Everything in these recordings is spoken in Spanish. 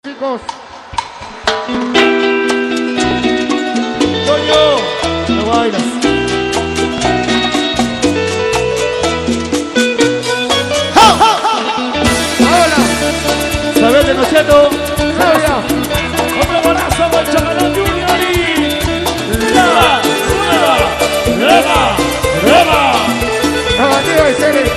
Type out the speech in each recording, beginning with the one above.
Chicos. Toño, no bailas. Hola. Sabes de Nocheto. Claudia. Otro golazo con Chacalón Junior y Reba. Abatido de Ceres.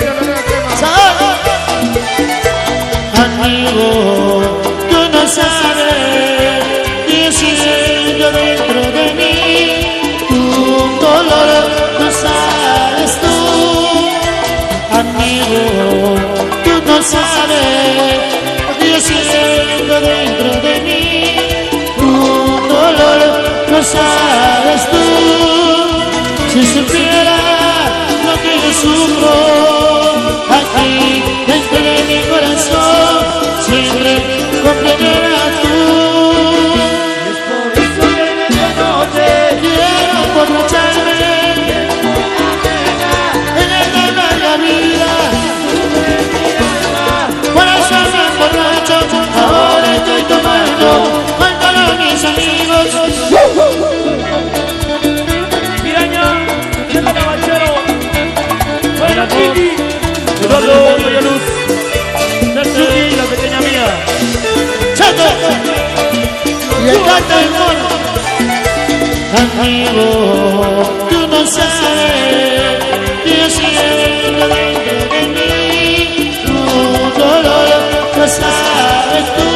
Amigo, tú no sabes que siento dentro de mí un dolor, no sabes tú. Amigo, tú no sabes que siento dentro de mí un dolor, no sabes tú. Si supiera lo que yo sufro aquí dentro de mi corazón, siempre comprenderás tú. Es por eso que en esta noche Quiero emborracharme en el alma de la vida. Por eso me emborracho, ahora estoy tomando con todos mis amigos. Piraña, Chela Caballero, Buena Titi, Eduardo Luz, Natsuki, la pequeña mía. ¡Chato! Y el gato del mono. Amigo, tú no sabes que yo siento dentro de mí un dolor, no sabes tú.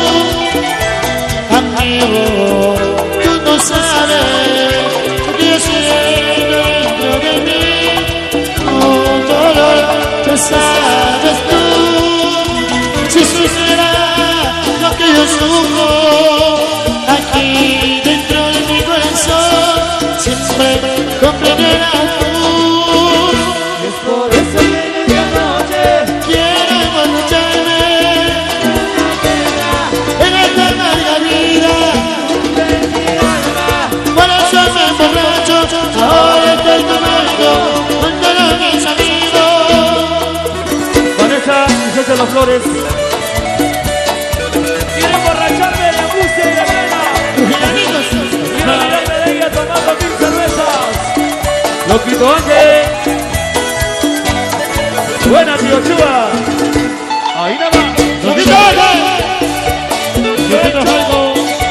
Amigo, tú no sabes que yo siento dentro de mí un dolor, no sabes tú. Si supiera lo que yo sufro aquí dentro de mi corazón, siempre comprenderás tú. Es por eso que en esta noche Quiero emborracharme en el alma de la vida. Por eso me emborracho, ahora estoy tomando con todos mis amigos. Vanessa y César Las Flores. Quiero emborracharme de la música y la pena. Amigos, Quiero tirarme de ella tomando 1000 cervezas. Loquito Ángel. Buena, tío Chuba. Ahí nada más. Loquito Ángel. Loquito Jaimo.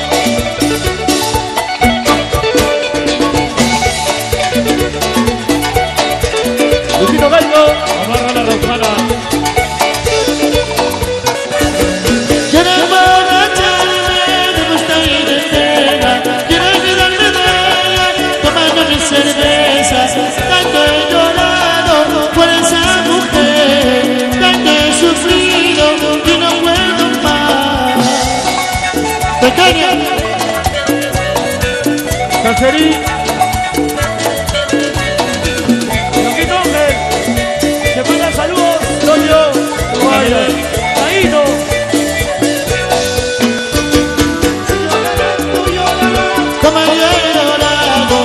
Loquito Jaimo. Amarra la Rosana. Quiero emborracharme de gusto y de pena. Quiero olvidarme de ella tomando mis cervezas. Tanto he llorado por esa mujer, tanto he sufrido y no puedo más. Pequeña, Cancerí. Loquito Ángel. Te mandan saludos. Toño. Caído. como yo he llorado,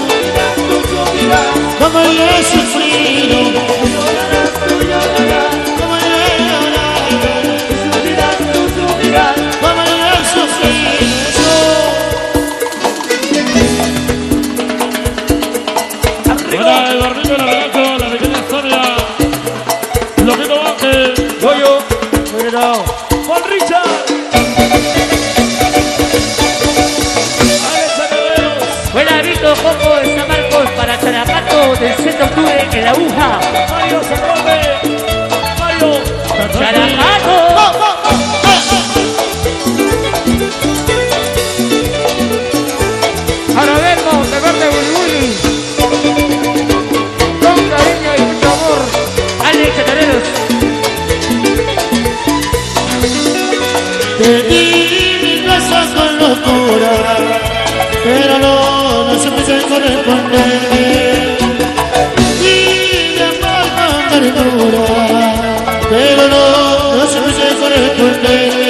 como yo he sufrido, como yo he llorado, como yo he sufrido. Para el barrito de la Velasco, la pequeña Sonia. Loquito Ángel. Goyo. Bueno. Juan Richard. Alex Acaberos. Buena Vito, Coco de San Marcos para Charapato del 7 de octubre en la aguja. Mario Zacote. Mario. Charapato. Arabermo, de verde Bulbuli. Con cariño y mucho amor. Alex Acaberos. Te di mi casa con locura, pero no supiste corresponderme. Di mi amor con ternura, pero no supiste corresponderme.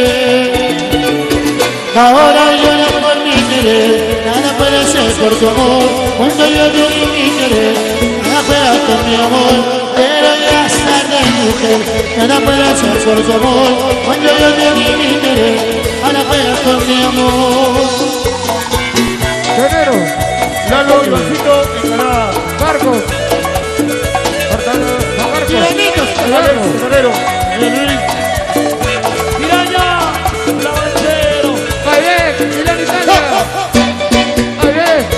Ahora llora por mi querer, nada puede ser por tu amor. Cuando yo te di mi querer, nada puede por mi amor. Pero ya es tarde, mujer, nada puede ser por tu amor. Cuando yo te di mi querer, nada juega con mi amor. Guerrero, Lalo, Ivancito, Encarada. Marcos, Marcos, Tiranitos, Alex, Guerrero. Luis. Piraña, Lavandero. Ayer, Milán Italia. Ayer.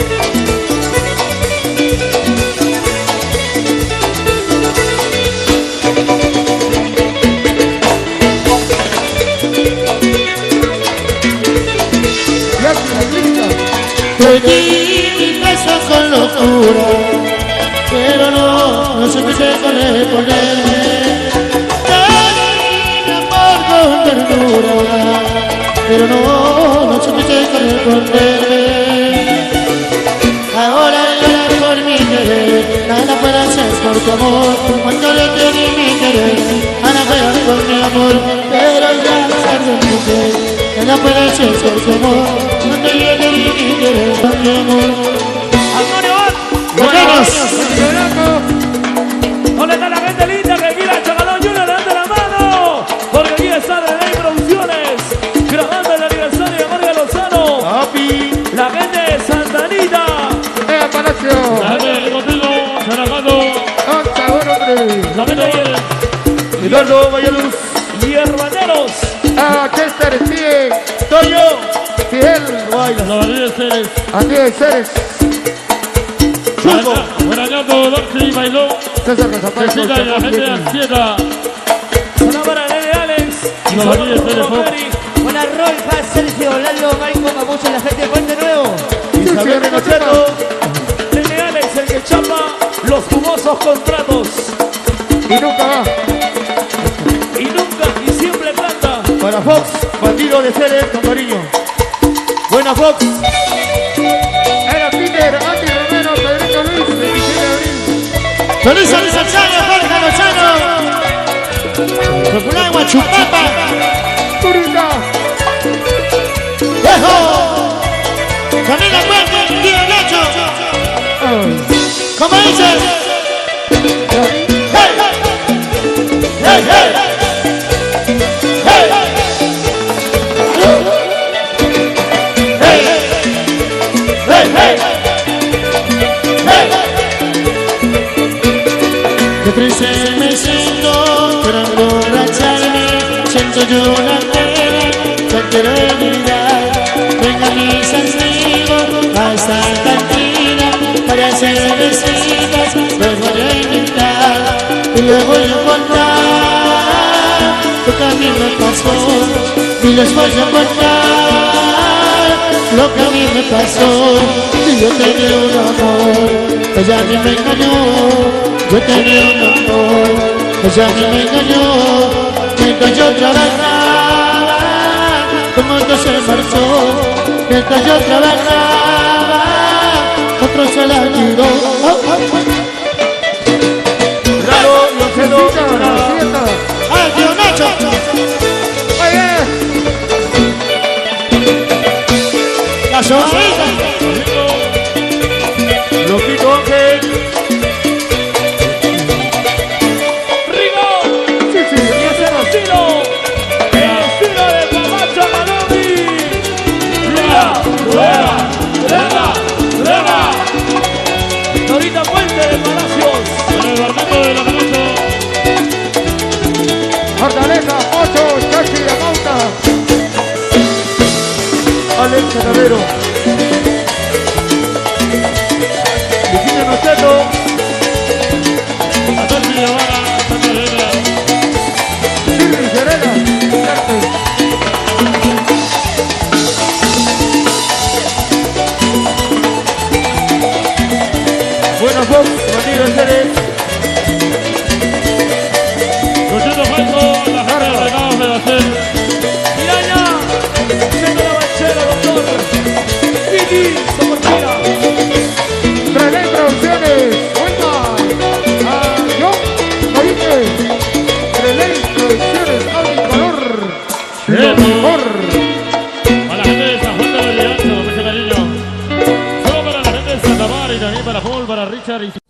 Te di mi beso con locura, pero no supiste corresponderme. Te di mi amor con ternura, pero no supiste corresponderme. Ahora lloras por mi querer, nada puedo hacer por tu amor. Cuando le te di mi querer, ahora juegas por mi amor, pero ya sabes mi querer. Nada puede hacer por tu amor, cuando yo te di mi querer, por mi amor. ¡Buenos! ¿Dónde está la gente linda que quiera Chagalón Junior? ¡Levante la mano! Porque aquí está Rey Producciones, grabando el aniversario de María Lozano. ¡Papi! La gente de Santa Anita. Palacio. La gente de Contigo, Characando. La gente de Eduardo Valladolid. Y Hermaneros. Chester, Pie, Toyo. Fidel, La María de Ceres. Andrés Ceres, Buenañando, Dorsi, Bailó. César Casapay, Cecita y la gente de Ansieta. Una para Nene Alex. Y la María de Ceres. Buena Rolfa, Sergio, Lalo, Marco, Mamucho, la gente de Puente Nuevo. Isabel Renocheto. Nene Alex, el que chapa los jugosos contratos. y nunca va. Y nunca y siempre canta. Para Fox, bandido de Ceres con cariño. Buena Fox. Era Peter, Andy Romero, Pedrito Luis, 27 de abril. Feliz aniversario, Jorge Lozano. Popular Guachupapa. Turita, ¡Viejo! Camila Puente, tío Nacho. ¿Cómo dices? ¡Hey! ¡Hey, hey! ¡Hey! ¡Hey! ¡Hey, hey! Qué triste me siento por emborracharme, siento yo la pena que quiero olvidar. Venga mis amigos a esta cantina para hacer visitas, los voy a invitar y les voy a contar lo que a mí me pasó, y les voy a contar lo que a mí me pasó. Y yo tenía un amor, ella a mí me engañó. Yo tenía un amor, ella a mí me engañó. Mientras yo trabajaba, como otro se marchó. Mientras yo trabajaba, otro se la tiró. Raro, Locedo, Fiesta, ¡Ay, tío Nacho! oye, ¡La sonrisa! Loquito Ángel. sí, sí, Y ese estilo, el estilo de Camacho Malomi. ¡Rueda! Dorita Puente de Palacios. El Bernardo de la Palacio. Fortaleza, 8, Chachi, la pauta. Alex Canavero. Virginia Noceto. Atorsi Guevara, Santa Elena. Shirley Serena, Carte. Buena Fox, bandido de Ceres. Luchito Falco, la gente de Regados de Bacel. Piraña, siendo la banchera, doctor. Vicky, Socortira. Relay Producciones, Huelva, a John Maite, Relay Producciones, Audicolor, lo mejor. Para la gente de San Juan de Belianzo, mucho cariño. Solo para la gente de Santa Mar y también para Paul, para Richard y